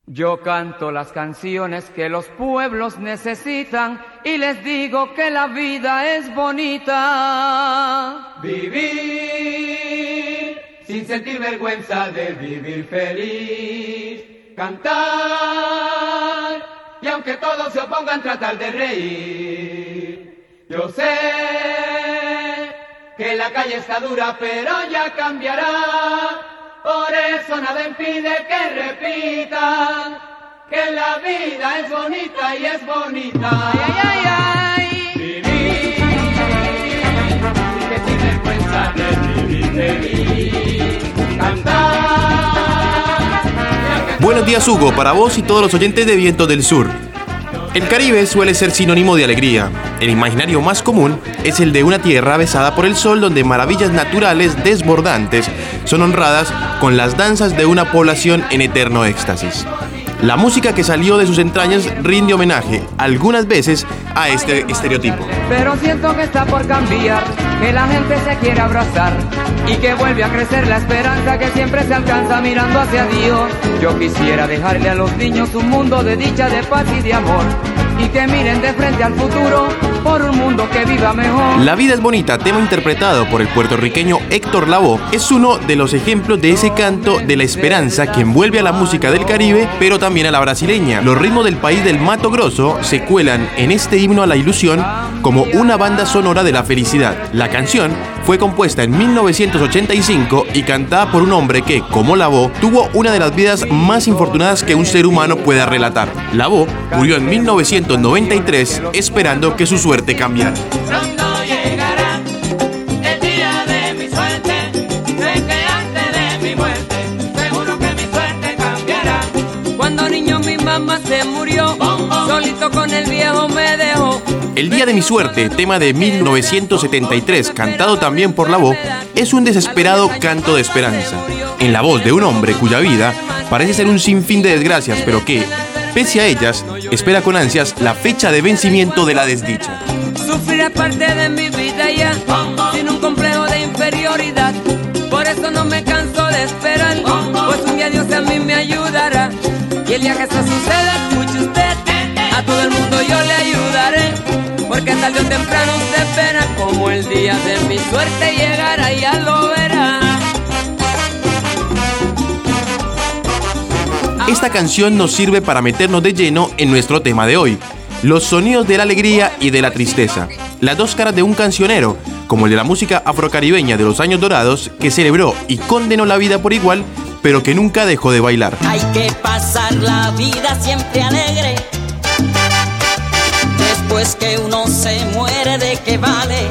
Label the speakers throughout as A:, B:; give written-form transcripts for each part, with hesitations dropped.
A: Yo canto las canciones que los pueblos necesitan y les digo que la vida es bonita. Vivir sin sentir vergüenza de vivir feliz. Cantar y aunque todos se opongan tratar de reír. Yo sé que la calle está dura pero ya cambiará. Por eso nada impide que repitan que la vida es bonita y es bonita. Ay, ay, ay, ay. Vivir, que sin vergüenza de vivir feliz. Cantar.
B: Buenos días, Hugo, para vos y todos los oyentes de Vientos del Sur. El Caribe suele ser sinónimo de alegría. El imaginario más común es el de una tierra besada por el sol donde maravillas naturales desbordantes son honradas con las danzas de una población en eterno éxtasis. La música que salió de sus entrañas rinde homenaje, algunas veces, a este estereotipo.
A: Pero siento que está por cambiar, que la gente se quiere abrazar y que vuelve a crecer la esperanza que siempre se alcanza mirando hacia Dios. Yo quisiera dejarle a los niños un mundo de dicha, de paz y de amor y que miren de frente al futuro por un mundo que viva mejor.
B: La vida es bonita, tema interpretado por el puertorriqueño Héctor Lavoe, es uno de los ejemplos de ese canto de la esperanza que envuelve a la música del Caribe, pero también a la brasileña. Los ritmos del país del Mato Grosso se cuelan en este himno a la ilusión como una banda sonora de la felicidad. La canción fue compuesta en 1985 y cantada por un hombre que, como Lavoe, tuvo una de las vidas más infortunadas que un ser humano pueda relatar. Lavoe murió en 1993 esperando que su suerte cambiara.
C: Pronto llegará el día de mi suerte, sé que antes de mi muerte, seguro que mi suerte cambiará.
D: Cuando niño mi mamá se murió, solito con el viejo me dejó.
B: El día de mi suerte, tema de 1973, cantado también por Lavoe, es un desesperado canto de esperanza, en la voz de un hombre cuya vida parece ser un sinfín de desgracias, pero que, pese a ellas, espera con ansias la fecha de vencimiento de la desdicha.
D: Sufrir es parte de mi vida ya, sin un complejo de inferioridad. Por eso no me canso de esperar, pues un día Dios a mí me ayudará. Y el día que eso suceda, escuche usted, a todo el mundo yo le ayudaré. Porque tarde o temprano usted verá como el día de mi suerte llegará, ya lo verá.
B: Esta canción nos sirve para meternos de lleno en nuestro tema de hoy, los sonidos de la alegría y de la tristeza, las dos caras de un cancionero, como el de la música afrocaribeña de los años dorados, que celebró y condenó la vida por igual, pero que nunca dejó de bailar.
E: Hay que pasar la vida siempre alegre, después que uno se muere, ¿de qué vale?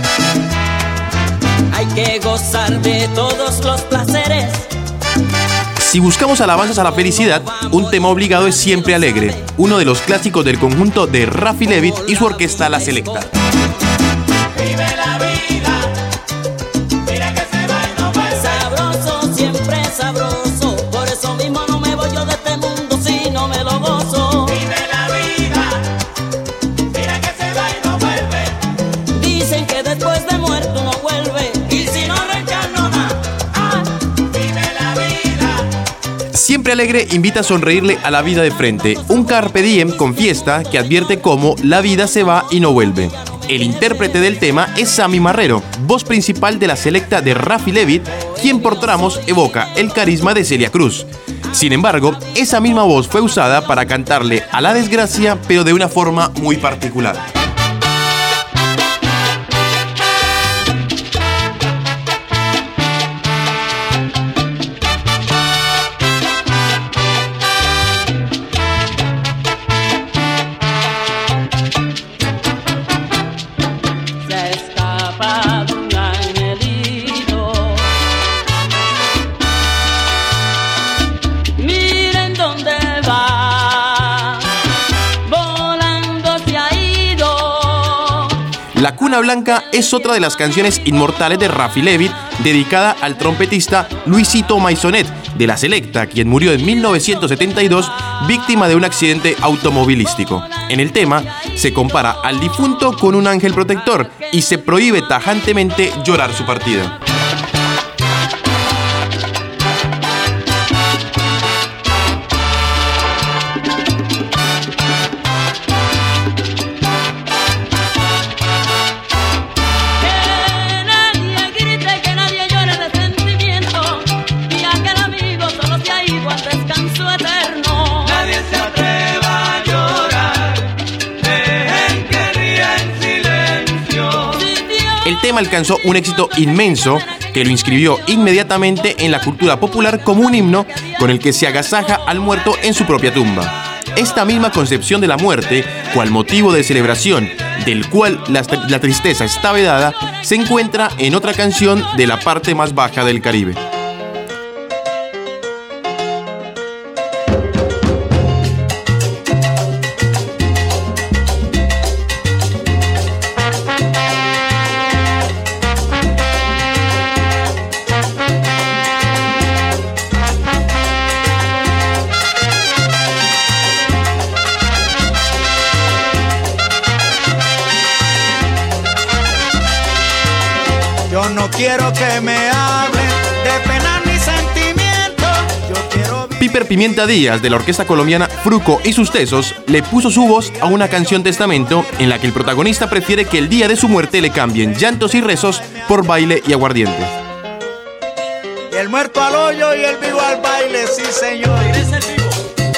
E: Hay que gozar de todos los placeres.
B: Si buscamos alabanzas a la felicidad, un tema obligado es Siempre Alegre, uno de los clásicos del conjunto de Rafi Levitt y su orquesta La Selecta.
C: Vive la vida, mira que se va y no vuelve.
E: Sabroso, siempre sabroso, por eso mismo no me voy yo de este mundo si no me lo gozo.
C: Vive la vida, mira que se va y no vuelve.
E: Dicen que después de muerto uno vuelve, y si no reencarno nada.
C: Vive la vida.
B: Siempre Alegre invita a sonreírle a la vida de frente, un carpe diem con fiesta que advierte cómo la vida se va y no vuelve. El intérprete del tema es Sammy Marrero, voz principal de La Selecta de Rafi Levitt, quien por tramos evoca el carisma de Celia Cruz. Sin embargo, esa misma voz fue usada para cantarle a la desgracia, pero de una forma muy particular. La Cuna Blanca es otra de las canciones inmortales de Rafi Levitt, dedicada al trompetista Luisito Maisonet, de La Selecta, quien murió en 1972 víctima de un accidente automovilístico. En el tema se compara al difunto con un ángel protector y se prohíbe tajantemente llorar su partida. tema alcanzó un éxito inmenso que lo inscribió inmediatamente en la cultura popular como un himno con el que se agasaja al muerto en su propia tumba. Esta misma concepción de la muerte, cual motivo de celebración, del cual la tristeza está vedada, se encuentra en otra canción de la parte más baja del Caribe.
F: Yo no quiero que me hablen de pena ni sentimiento. Yo quiero
B: Piper Pimienta Díaz, de la orquesta colombiana Fruco y sus Tesos, le puso su voz a una canción testamento en la que el protagonista prefiere que el día de su muerte le cambien llantos y rezos por baile y aguardiente.
F: Y el muerto al hoyo y el vivo al baile, sí señor. Regresa el vivo.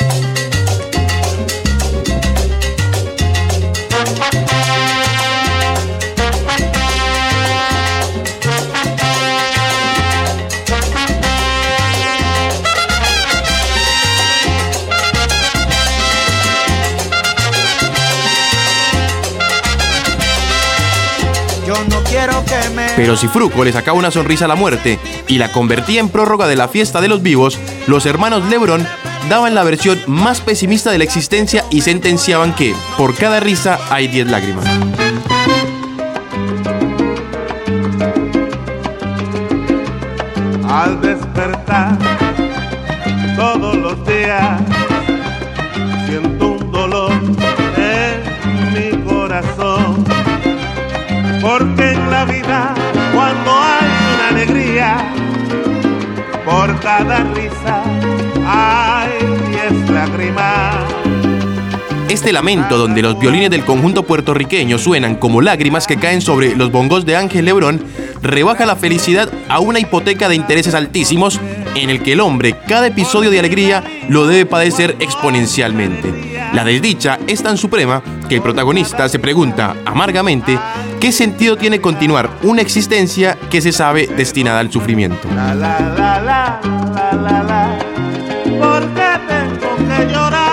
B: Pero si Fruco le sacaba una sonrisa a la muerte y la convertía en prórroga de la fiesta de los vivos, los hermanos Lebrón daban la versión más pesimista de la existencia y sentenciaban que, por cada risa hay 10 lágrimas.
G: Al despertar todos los días siento un dolor en mi corazón, porque en la vida cuando hay una alegría, por cada risa hay 10 lágrimas.
B: Este lamento, donde los violines del conjunto puertorriqueño suenan como lágrimas que caen sobre los bongos de Ángel Lebrón, rebaja la felicidad a una hipoteca de intereses altísimos en el que el hombre, cada episodio de alegría, lo debe padecer exponencialmente. La desdicha es tan suprema que el protagonista se pregunta amargamente qué sentido tiene continuar una existencia que se sabe destinada al sufrimiento.
G: La, la, la, la, la, la, la. ¿Por qué tengo que llorar?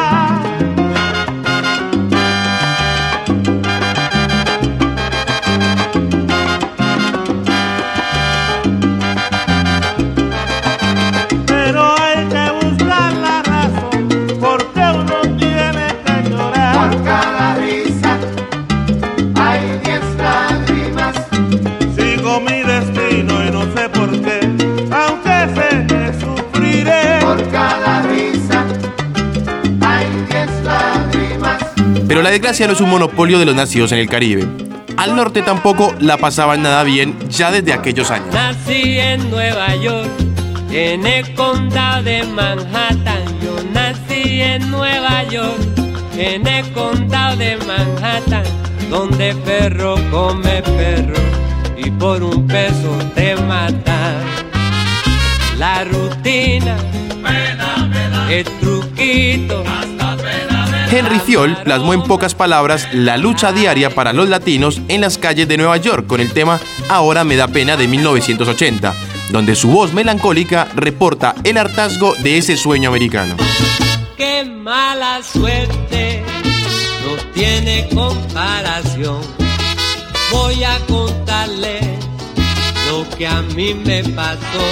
G: Pero hay que buscar la razón, porque uno tiene que llorar.
H: Por cada risa hay 10 lágrimas.
G: Sigo mi destino y no sé por qué, aunque sé que sufriré.
H: Por cada risa hay 10 lágrimas.
B: Pero la desgracia no es un monopolio de los nacidos en el Caribe. Al norte tampoco la pasaban nada bien ya desde aquellos años.
D: Nací en Nueva York, en el condado de Manhattan. Yo nací en Nueva York, en el condado de Manhattan, donde perro come perro y por un peso te matan. La rutina, el truquito.
B: Henry Fiol plasmó en pocas palabras la lucha diaria para los latinos en las calles de Nueva York con el tema Ahora me da pena de 1980, donde su voz melancólica reporta el hartazgo de ese sueño americano.
D: Qué mala suerte, no tiene comparación. Voy a contarles lo que a mí me pasó.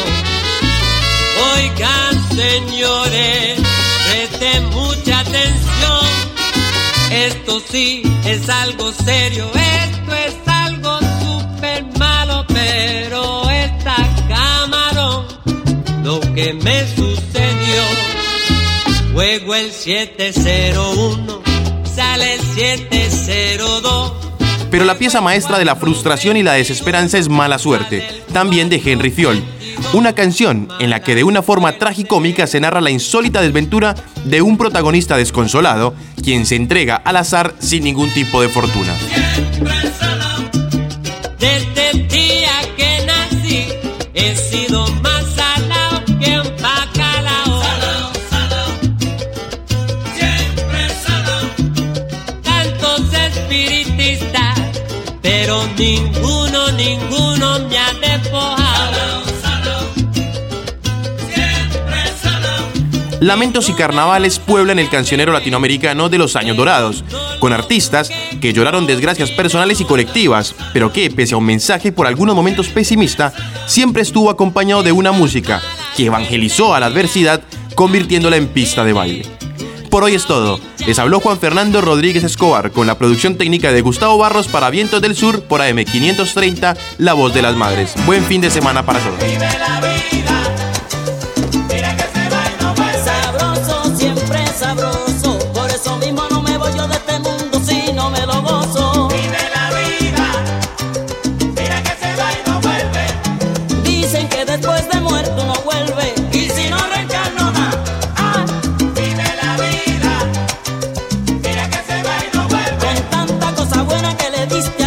D: Oigan, señores, presten mucha atención. Esto sí es algo serio, esto es algo súper malo, pero esta camarón, lo que me sucedió, juego el 701, sale el 702.
B: Pero la pieza maestra de la frustración y la desesperanza es Mala Suerte, también de Henry Fiol. Una canción en la que de una forma tragicómica se narra la insólita desventura de un protagonista desconsolado, quien se entrega al azar sin ningún tipo de fortuna.
D: Desde el día que nací he sido más salado que un bacalao. Salao, salao, siempre salao. Tantos espiritistas, pero
I: ninguno me ha despojado.
B: Lamentos y carnavales pueblan el cancionero latinoamericano de los años dorados, con artistas que lloraron desgracias personales y colectivas, pero que, pese a un mensaje por algunos momentos pesimista, siempre estuvo acompañado de una música que evangelizó a la adversidad, convirtiéndola en pista de baile. Por hoy es todo. Les habló Juan Fernando Rodríguez Escobar con la producción técnica de Gustavo Barros para Vientos del Sur por AM 530, La Voz de las Madres. Buen fin de semana para todos.
E: Sabroso, por eso mismo no me voy yo de este mundo si no me lo gozo.
C: Vive la vida, mira que se va y no vuelve.
E: Dicen que después de muerto no vuelve, y si no reencarno nada.
C: Vive la vida, mira que se va y no vuelve.
E: Con tanta cosa buena que le diste